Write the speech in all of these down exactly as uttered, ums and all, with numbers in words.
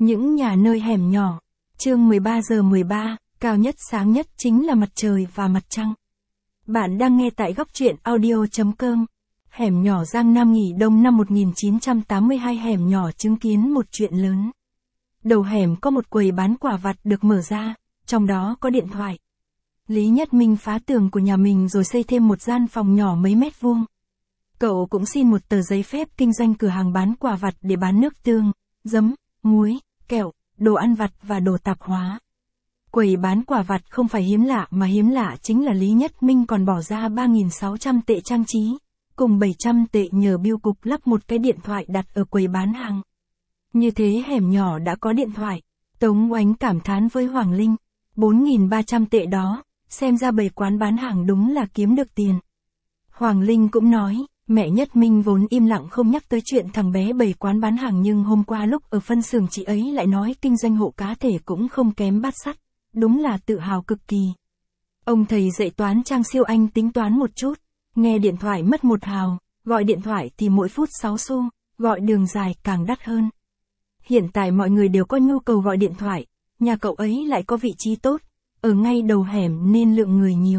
Những nhà nơi hẻm nhỏ. Chương mười ba giờ mười ba, cao nhất sáng nhất chính là mặt trời và mặt trăng. Bạn đang nghe tại góc truyện audio chấm com. Hẻm nhỏ Giang Nam nghỉ đông năm một nghìn chín trăm tám mươi hai. Hẻm nhỏ chứng kiến một chuyện lớn. Đầu hẻm có một quầy bán quả vặt được mở ra, trong đó có điện thoại. Lý Nhất Minh phá tường của nhà mình rồi xây thêm một gian phòng nhỏ mấy mét vuông. Cậu cũng xin một tờ giấy phép kinh doanh cửa hàng bán quả vặt để bán nước tương, giấm, muối, kẹo, đồ ăn vặt và đồ tạp hóa. Quầy bán quả vặt không phải hiếm lạ mà hiếm lạ chính là Lý Nhất Minh còn bỏ ra ba nghìn sáu trăm tệ trang trí, cùng bảy trăm tệ nhờ bưu cục lắp một cái điện thoại đặt ở quầy bán hàng. Như thế hẻm nhỏ đã có điện thoại. Tống Oánh cảm thán với Hoàng Linh, bốn nghìn ba trăm tệ đó, xem ra bầy quán bán hàng đúng là kiếm được tiền. Hoàng Linh cũng nói, mẹ Nhất Minh vốn im lặng không nhắc tới chuyện thằng bé bầy quán bán hàng, nhưng hôm qua lúc ở phân xưởng chị ấy lại nói kinh doanh hộ cá thể cũng không kém bát sắt, đúng là tự hào cực kỳ. Ông thầy dạy toán Trang Siêu Anh tính toán một chút, nghe điện thoại mất một hào, gọi điện thoại thì mỗi phút sáu xu, gọi đường dài càng đắt hơn. Hiện tại mọi người đều có nhu cầu gọi điện thoại, nhà cậu ấy lại có vị trí tốt, ở ngay đầu hẻm nên lượng người nhiều.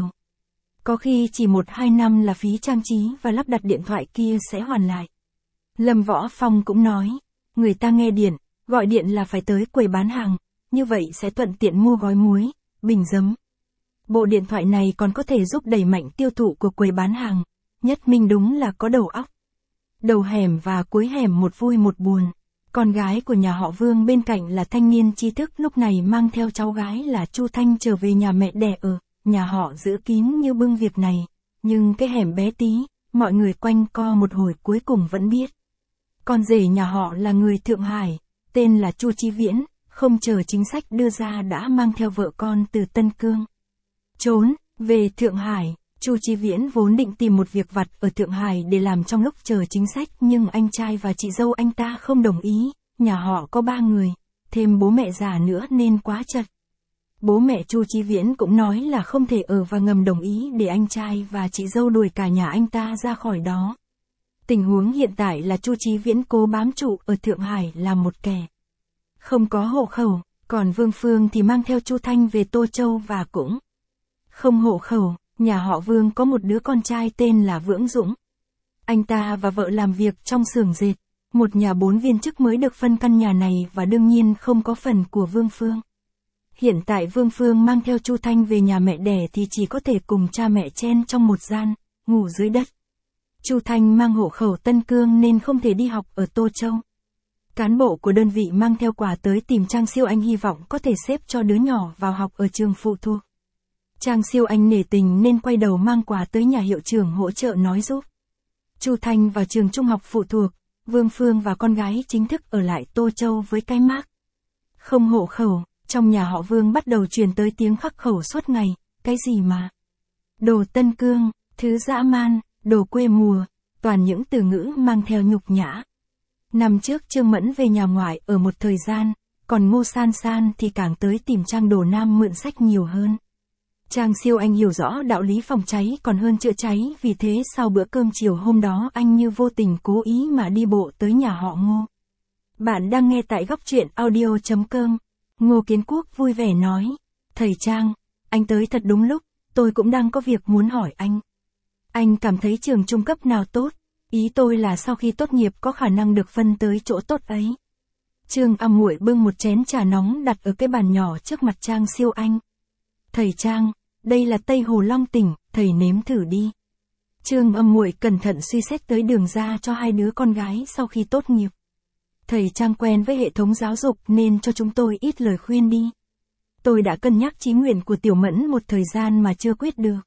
Có khi chỉ một hai năm là phí trang trí và lắp đặt điện thoại kia sẽ hoàn lại. Lâm Võ Phong cũng nói, người ta nghe điện, gọi điện là phải tới quầy bán hàng, như vậy sẽ thuận tiện mua gói muối, bình giấm. Bộ điện thoại này còn có thể giúp đẩy mạnh tiêu thụ của quầy bán hàng, Nhất Minh đúng là có đầu óc. Đầu hẻm và cuối hẻm một vui một buồn. Con gái của nhà họ Vương bên cạnh là thanh niên tri thức lúc này mang theo cháu gái là Chu Thanh trở về nhà mẹ đẻ ở. Nhà họ giữ kín như bưng việc này, nhưng cái hẻm bé tí, mọi người quanh co một hồi cuối cùng vẫn biết. Con rể nhà họ là người Thượng Hải, tên là Chu Chí Viễn, không chờ chính sách đưa ra đã mang theo vợ con từ Tân Cương. Trốn, về Thượng Hải, Chu Chí Viễn vốn định tìm một việc vặt ở Thượng Hải để làm trong lúc chờ chính sách, nhưng anh trai và chị dâu anh ta không đồng ý, nhà họ có ba người, thêm bố mẹ già nữa nên quá chật. Bố mẹ Chu Chí Viễn cũng nói là không thể ở và ngầm đồng ý để anh trai và chị dâu đuổi cả nhà anh ta ra khỏi đó. Tình huống hiện tại là Chu Chí Viễn cố bám trụ ở Thượng Hải là một kẻ không có hộ khẩu, còn Vương Phương thì mang theo Chu Thanh về Tô Châu và cũng không hộ khẩu. Nhà họ Vương có một đứa con trai tên là Vưỡng Dũng. Anh ta và vợ làm việc trong xưởng dệt, một nhà bốn viên chức mới được phân căn nhà này và đương nhiên không có phần của Vương Phương. Hiện tại Vương Phương mang theo Chu Thanh về nhà mẹ đẻ thì chỉ có thể cùng cha mẹ chen trong một gian, ngủ dưới đất. Chu Thanh mang hộ khẩu Tân Cương nên không thể đi học ở Tô Châu. Cán bộ của đơn vị mang theo quà tới tìm Trang Siêu Anh hy vọng có thể xếp cho đứa nhỏ vào học ở trường phụ thuộc. Trang Siêu Anh nể tình nên quay đầu mang quà tới nhà hiệu trưởng hỗ trợ nói giúp. Chu Thanh vào trường trung học phụ thuộc, Vương Phương và con gái chính thức ở lại Tô Châu với cái mác không hộ khẩu. Trong nhà họ Vương bắt đầu truyền tới tiếng khắc khẩu suốt ngày, cái gì mà đồ Tân Cương, thứ dã man, đồ quê mùa, toàn những từ ngữ mang theo nhục nhã. Năm trước Trương Mẫn về nhà ngoại ở một thời gian, còn Ngô San San thì càng tới tìm Trang Đồ Nam mượn sách nhiều hơn. Trang Siêu Anh hiểu rõ đạo lý phòng cháy còn hơn chữa cháy, vì thế sau bữa cơm chiều hôm đó anh như vô tình cố ý mà đi bộ tới nhà họ Ngô. Bạn đang nghe tại góc truyện audio chấm com. Ngô Kiến Quốc vui vẻ nói, thầy Trang, anh tới thật đúng lúc, tôi cũng đang có việc muốn hỏi anh. Anh cảm thấy trường trung cấp nào tốt, ý tôi là sau khi tốt nghiệp có khả năng được phân tới chỗ tốt ấy. Trương Âm Muội bưng một chén trà nóng đặt ở cái bàn nhỏ trước mặt Trang Siêu Anh. Thầy Trang, đây là Tây Hồ Long Tỉnh, thầy nếm thử đi. Trương Âm Muội cẩn thận suy xét tới đường ra cho hai đứa con gái sau khi tốt nghiệp. Thầy Trang quen với hệ thống giáo dục nên cho chúng tôi ít lời khuyên đi. Tôi đã cân nhắc chí nguyện của Tiểu Mẫn một thời gian mà chưa quyết được.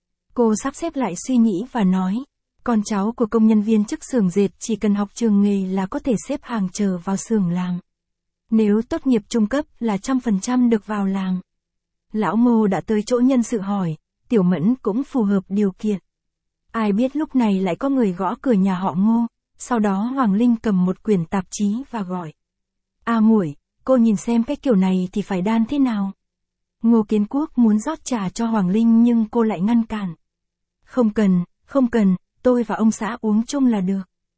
Cô sắp xếp lại suy nghĩ và nói, con cháu của công nhân viên chức xưởng dệt chỉ cần học trường nghề là có thể xếp hàng chờ vào xưởng làm. Nếu tốt nghiệp trung cấp là trăm phần trăm được vào làm. Lão Ngô đã tới chỗ nhân sự hỏi, Tiểu Mẫn cũng phù hợp điều kiện. Ai biết lúc này lại có người gõ cửa nhà họ Ngô. Sau đó Hoàng Linh cầm một quyển tạp chí và gọi. A Muội, cô nhìn xem cái kiểu này thì phải đan thế nào? Ngô Kiến Quốc muốn rót trà cho Hoàng Linh nhưng cô lại ngăn cản. Không cần, không cần, tôi và ông xã uống chung là được.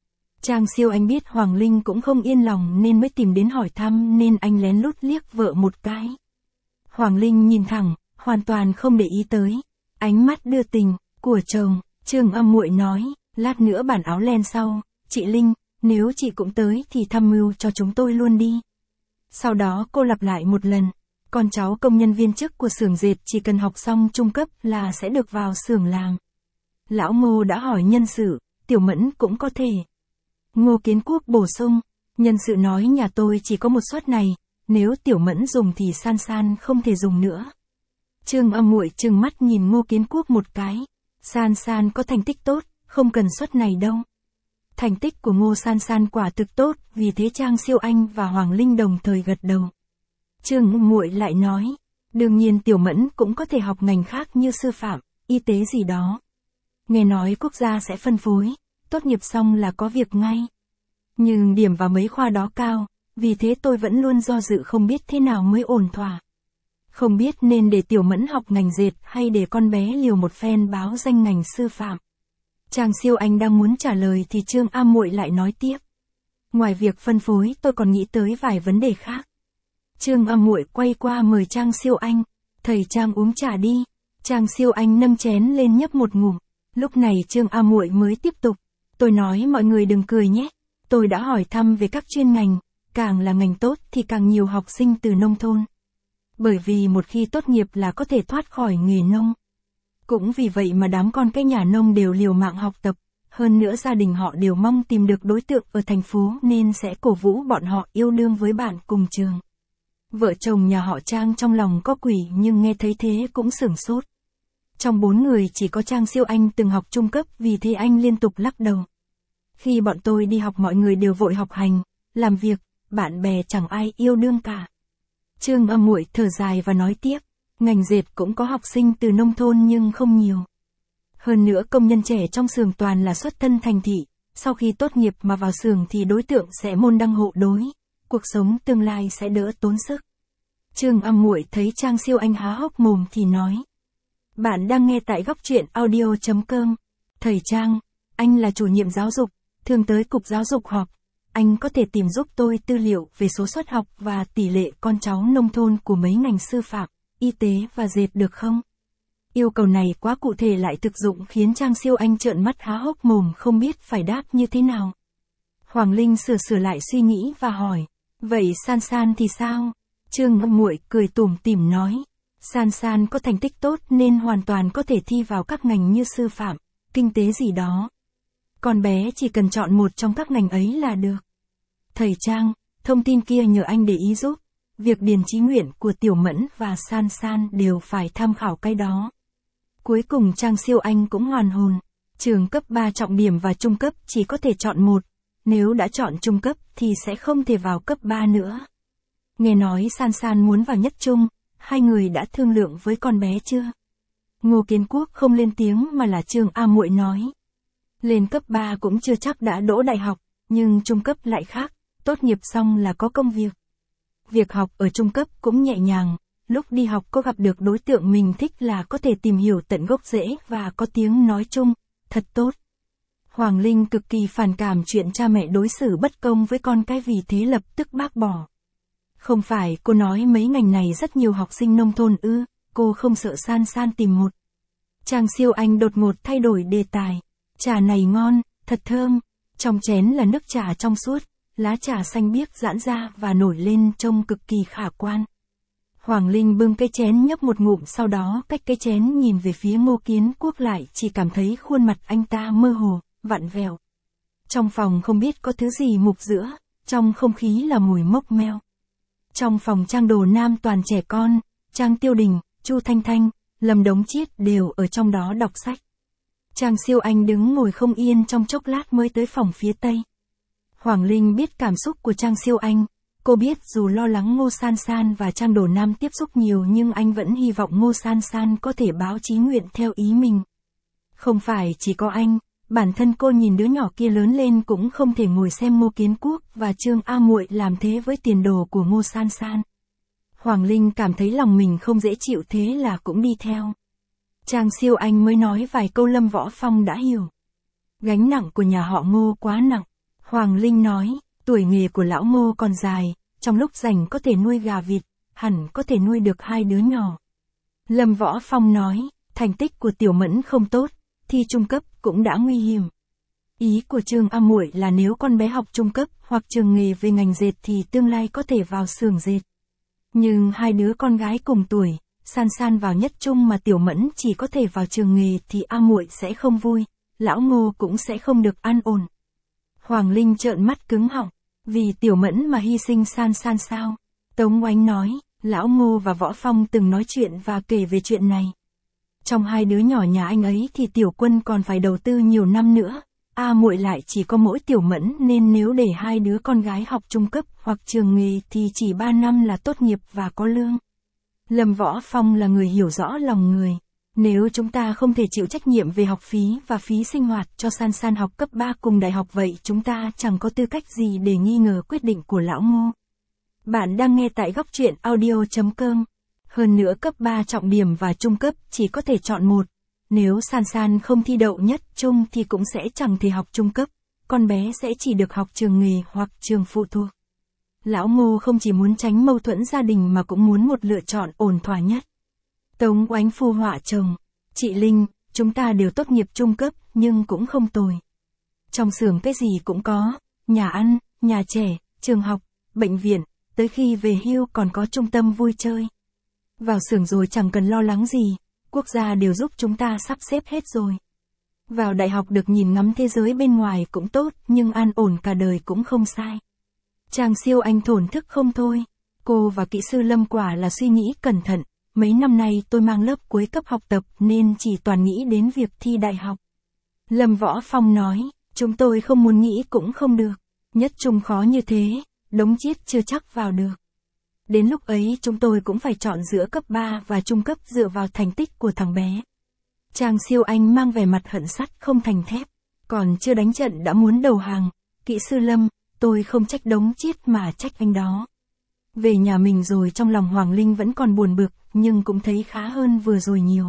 Trang Siêu Anh biết Hoàng Linh cũng không yên lòng nên mới tìm đến hỏi thăm, nên anh lén lút liếc vợ một cái. Hoàng Linh nhìn thẳng, hoàn toàn không để ý tới ánh mắt đưa tình của chồng. Trương Âm Muội nói, lát nữa bản áo len sau, chị Linh, nếu chị cũng tới thì tham mưu cho chúng tôi luôn đi. Sau đó cô lặp lại một lần, con cháu công nhân viên chức của xưởng dệt chỉ cần học xong trung cấp là sẽ được vào xưởng làm. Lão Ngô đã hỏi nhân sự, Tiểu Mẫn cũng có thể. Ngô Kiến Quốc bổ sung, nhân sự nói nhà tôi chỉ có một suất này, nếu Tiểu Mẫn dùng thì San San không thể dùng nữa. Trương Âm Muội trừng mắt nhìn Ngô Kiến Quốc một cái, San San có thành tích tốt, không cần suất này đâu. Thành tích của Ngô San San quả thực tốt, vì thế Trang Siêu Anh và Hoàng Linh đồng thời gật đầu. Trương Âm Muội lại nói, đương nhiên Tiểu Mẫn cũng có thể học ngành khác như sư phạm, y tế gì đó. Nghe nói quốc gia sẽ phân phối, tốt nghiệp xong là có việc ngay. Nhưng điểm vào mấy khoa đó cao, vì thế tôi vẫn luôn do dự không biết thế nào mới ổn thỏa. Không biết nên để Tiểu Mẫn học ngành dệt hay để con bé liều một phen báo danh ngành sư phạm. Trang Siêu Anh đang muốn trả lời thì Trương Am Muội lại nói tiếp. Ngoài việc phân phối tôi còn nghĩ tới vài vấn đề khác. Trương Am Muội quay qua mời Trang Siêu Anh, thầy Trang uống trà đi. Trang Siêu Anh nâng chén lên nhấp một ngụm. Lúc này Trương Am Muội mới tiếp tục. Tôi nói mọi người đừng cười nhé. Tôi đã hỏi thăm về các chuyên ngành, càng là ngành tốt thì càng nhiều học sinh từ nông thôn. Bởi vì một khi tốt nghiệp là có thể thoát khỏi nghề nông. Cũng vì vậy mà đám con cái nhà nông đều liều mạng học tập, hơn nữa gia đình họ đều mong tìm được đối tượng ở thành phố nên sẽ cổ vũ bọn họ yêu đương với bạn cùng trường. Vợ chồng nhà họ Trang trong lòng có quỷ nhưng nghe thấy thế cũng sửng sốt. Trong bốn người chỉ có Trang Siêu Anh từng học trung cấp, vì thế anh liên tục lắc đầu. Khi bọn tôi đi học mọi người đều vội học hành, làm việc, bạn bè chẳng ai yêu đương cả. Trương Âm Muội thở dài và nói tiếp, ngành dệt cũng có học sinh từ nông thôn nhưng không nhiều. Hơn nữa công nhân trẻ trong xưởng toàn là xuất thân thành thị, sau khi tốt nghiệp mà vào xưởng thì đối tượng sẽ môn đăng hộ đối, cuộc sống tương lai sẽ đỡ tốn sức. Trương Âm Muội thấy Trang Siêu Anh há hốc mồm thì nói. Bạn đang nghe tại góc truyện audio chấm com. Thầy Trang, anh là chủ nhiệm giáo dục, thường tới cục giáo dục họp. Anh có thể tìm giúp tôi tư liệu về số suất học và tỷ lệ con cháu nông thôn của mấy ngành sư phạm, y tế và dệt được không? Yêu cầu này quá cụ thể lại thực dụng khiến Trang Siêu Anh trợn mắt há hốc mồm không biết phải đáp như thế nào. Hoàng Linh sửa sửa lại suy nghĩ và hỏi, vậy San San thì sao? Trương Âm Muội cười tủm tỉm nói, San San có thành tích tốt nên hoàn toàn có thể thi vào các ngành như sư phạm, kinh tế gì đó. Con bé chỉ cần chọn một trong các ngành ấy là được. Thầy Trang, thông tin kia nhờ anh để ý giúp. Việc điền chí nguyện của Tiểu Mẫn và San San đều phải tham khảo cái đó. Cuối cùng Trang Siêu Anh cũng hoàn hồn. Trường cấp ba trọng điểm và trung cấp chỉ có thể chọn một. Nếu đã chọn trung cấp thì sẽ không thể vào cấp ba nữa. Nghe nói San San muốn vào nhất trung, hai người đã thương lượng với con bé chưa? Ngô Kiến Quốc không lên tiếng mà là Trương Am Muội nói. Lên cấp ba cũng chưa chắc đã đỗ đại học, nhưng trung cấp lại khác, tốt nghiệp xong là có công việc. Việc học ở trung cấp cũng nhẹ nhàng, lúc đi học có gặp được đối tượng mình thích là có thể tìm hiểu tận gốc rễ và có tiếng nói chung, thật tốt. Hoàng Linh cực kỳ phản cảm chuyện cha mẹ đối xử bất công với con cái, vì thế lập tức bác bỏ. Không phải cô nói mấy ngành này rất nhiều học sinh nông thôn ư, cô không sợ San San tìm một. Trang Siêu Anh đột ngột thay đổi đề tài. Trà này ngon, thật thơm, trong chén là nước trà trong suốt, lá trà xanh biếc giãn ra và nổi lên trông cực kỳ khả quan. Hoàng Linh bưng cái chén nhấp một ngụm, sau đó cách cái chén nhìn về phía Ngô Kiến Quốc, lại chỉ cảm thấy khuôn mặt anh ta mơ hồ, vặn vẹo. Trong phòng không biết có thứ gì mục giữa, trong không khí là mùi mốc meo. Trong phòng Trang Đồ Nam toàn trẻ con, Trang Tiêu Đình, Chu Thanh Thanh, Lâm Đống Chiết đều ở trong đó đọc sách. Trang Siêu Anh đứng ngồi không yên trong chốc lát mới tới phòng phía tây. Hoàng Linh biết cảm xúc của Trang Siêu Anh, cô biết dù lo lắng Ngô San San và Trang Đồ Nam tiếp xúc nhiều nhưng anh vẫn hy vọng Ngô San San có thể báo chí nguyện theo ý mình. Không phải chỉ có anh, bản thân cô nhìn đứa nhỏ kia lớn lên cũng không thể ngồi xem Ngô Kiến Quốc và Trương A Muội làm thế với tiền đồ của Ngô San San. Hoàng Linh cảm thấy lòng mình không dễ chịu, thế là cũng đi theo. Trang Siêu Anh mới nói vài câu Lâm Võ Phong đã hiểu. Gánh nặng của nhà họ Ngô quá nặng. Hoàng Linh nói, tuổi nghề của lão Ngô còn dài, trong lúc rảnh có thể nuôi gà vịt, hẳn có thể nuôi được hai đứa nhỏ. Lâm Võ Phong nói, thành tích của Tiểu Mẫn không tốt, thi trung cấp cũng đã nguy hiểm. Ý của Trương A Muội là nếu con bé học trung cấp hoặc trường nghề về ngành dệt thì tương lai có thể vào xưởng dệt. Nhưng hai đứa con gái cùng tuổi, San San vào nhất trung mà Tiểu Mẫn chỉ có thể vào trường nghề thì A Muội sẽ không vui, lão Ngô cũng sẽ không được an ổn. Hoàng Linh trợn mắt cứng họng, vì Tiểu Mẫn mà hy sinh San San sao? Tống Oánh nói, lão Ngô và Võ Phong từng nói chuyện và kể về chuyện này. Trong hai đứa nhỏ nhà anh ấy thì Tiểu Quân còn phải đầu tư nhiều năm nữa, A Muội lại chỉ có mỗi Tiểu Mẫn nên nếu để hai đứa con gái học trung cấp hoặc trường nghề thì chỉ ba năm là tốt nghiệp và có lương. Lâm Võ Phong là người hiểu rõ lòng người. Nếu chúng ta không thể chịu trách nhiệm về học phí và phí sinh hoạt cho San San học cấp ba cùng đại học vậy chúng ta chẳng có tư cách gì để nghi ngờ quyết định của lão Ngô. Bạn đang nghe tại góc truyện audio chấm com. Hơn nữa cấp ba trọng điểm và trung cấp chỉ có thể chọn một. Nếu San San không thi đậu nhất trung thì cũng sẽ chẳng thể học trung cấp. Con bé sẽ chỉ được học trường nghề hoặc trường phụ thuộc. Lão Ngô không chỉ muốn tránh mâu thuẫn gia đình mà cũng muốn một lựa chọn ổn thỏa nhất. Tống Oánh phụ họa chồng, chị Linh, chúng ta đều tốt nghiệp trung cấp nhưng cũng không tồi. Trong xưởng cái gì cũng có, nhà ăn, nhà trẻ, trường học, bệnh viện, tới khi về hưu còn có trung tâm vui chơi. Vào xưởng rồi chẳng cần lo lắng gì, quốc gia đều giúp chúng ta sắp xếp hết rồi. Vào đại học được nhìn ngắm thế giới bên ngoài cũng tốt nhưng an ổn cả đời cũng không sai. Trang Siêu Anh thổn thức không thôi, cô và kỹ sư Lâm quả là suy nghĩ cẩn thận. Mấy năm nay tôi mang lớp cuối cấp học tập nên chỉ toàn nghĩ đến việc thi đại học. Lâm Võ Phong nói, chúng tôi không muốn nghĩ cũng không được. Nhất trung khó như thế, đống chiết chưa chắc vào được. Đến lúc ấy chúng tôi cũng phải chọn giữa cấp ba và trung cấp dựa vào thành tích của thằng bé. Trang Siêu Anh mang vẻ mặt hận sắt không thành thép, còn chưa đánh trận đã muốn đầu hàng. Kỹ sư Lâm, tôi không trách đống chiết mà trách anh đó. Về nhà mình rồi trong lòng Hoàng Linh vẫn còn buồn bực, nhưng cũng thấy khá hơn vừa rồi nhiều.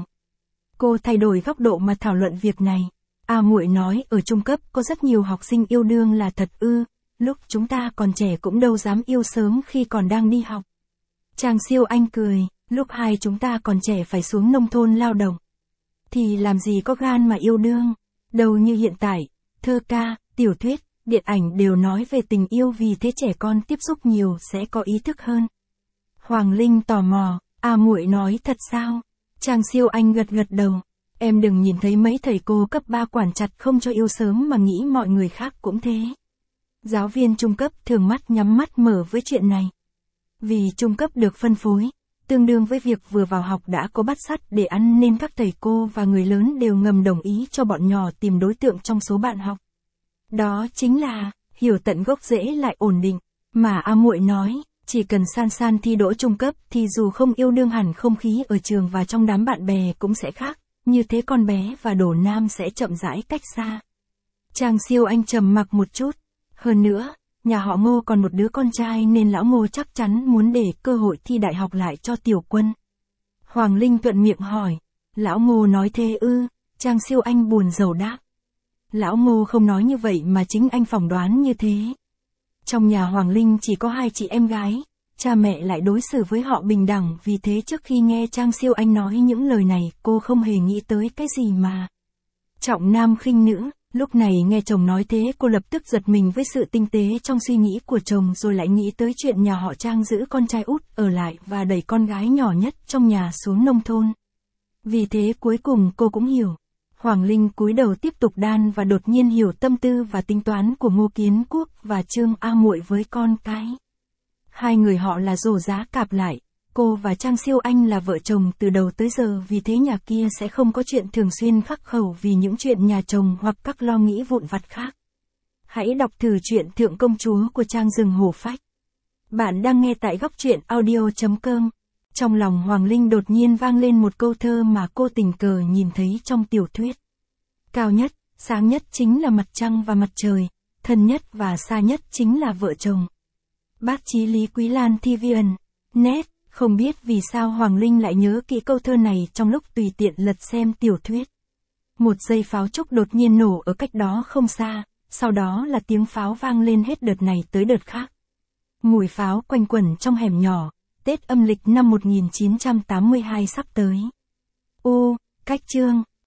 Cô thay đổi góc độ mà thảo luận việc này. A Muội nói ở trung cấp có rất nhiều học sinh yêu đương là thật ư, lúc chúng ta còn trẻ cũng đâu dám yêu sớm khi còn đang đi học. Trang Siêu Anh cười, lúc hai chúng ta còn trẻ phải xuống nông thôn lao động. Thì làm gì có gan mà yêu đương, đâu như hiện tại, thơ ca, tiểu thuyết, điện ảnh đều nói về tình yêu vì thế trẻ con tiếp xúc nhiều sẽ có ý thức hơn. Hoàng Linh tò mò, A Muội nói thật sao? Trang Siêu Anh gật gật đầu. Em đừng nhìn thấy mấy thầy cô cấp ba quản chặt không cho yêu sớm mà nghĩ mọi người khác cũng thế. Giáo viên trung cấp thường mắt nhắm mắt mở với chuyện này. Vì trung cấp được phân phối, tương đương với việc vừa vào học đã có bát sắt để ăn nên các thầy cô và người lớn đều ngầm đồng ý cho bọn nhỏ tìm đối tượng trong số bạn học. Đó chính là, hiểu tận gốc rễ lại ổn định, mà A Muội nói, chỉ cần San San thi đỗ trung cấp thì dù không yêu đương hẳn không khí ở trường và trong đám bạn bè cũng sẽ khác, như thế con bé và Đổ Nam sẽ chậm rãi cách xa. Trang Siêu Anh trầm mặc một chút, hơn nữa, nhà họ Ngô còn một đứa con trai nên lão Ngô chắc chắn muốn để cơ hội thi đại học lại cho Tiểu Quân. Hoàng Linh thuận miệng hỏi, lão Ngô nói thế ư? Trang Siêu Anh buồn rầu đáp. Lão Ngô không nói như vậy mà chính anh phỏng đoán như thế. Trong nhà Hoàng Linh chỉ có hai chị em gái, cha mẹ lại đối xử với họ bình đẳng, vì thế trước khi nghe Trang Siêu Anh nói những lời này cô không hề nghĩ tới cái gì mà trọng nam khinh nữ. Lúc này nghe chồng nói thế cô lập tức giật mình với sự tinh tế trong suy nghĩ của chồng, rồi lại nghĩ tới chuyện nhà họ Trang giữ con trai út ở lại và đẩy con gái nhỏ nhất trong nhà xuống nông thôn. Vì thế cuối cùng cô cũng hiểu. Hoàng Linh cúi đầu tiếp tục đan và đột nhiên hiểu tâm tư và tính toán của Ngô Kiến Quốc và Trương A Muội với con cái. Hai người họ là rổ giá cạp lại, cô và Trang Siêu Anh là vợ chồng từ đầu tới giờ, vì thế nhà kia sẽ không có chuyện thường xuyên khắc khẩu vì những chuyện nhà chồng hoặc các lo nghĩ vụn vặt khác. Hãy đọc thử truyện Thượng Công Chúa của Trang Rừng Hổ Phách. Bạn đang nghe tại góc truyện audio chấm com. Trong lòng Hoàng Linh đột nhiên vang lên một câu thơ mà cô tình cờ nhìn thấy trong tiểu thuyết. Cao nhất, sáng nhất chính là mặt trăng và mặt trời, thân nhất và xa nhất chính là vợ chồng. Bác chí Lý Quý Lan ti vi ẩn, net, không biết vì sao Hoàng Linh lại nhớ kỹ câu thơ này trong lúc tùy tiện lật xem tiểu thuyết. Một giây pháo trúc đột nhiên nổ ở cách đó không xa, sau đó là tiếng pháo vang lên hết đợt này tới đợt khác. Mùi pháo quanh quẩn trong hẻm nhỏ, Tết âm lịch năm một nghìn chín trăm tám mươi hai sắp tới. Ô, cách chương.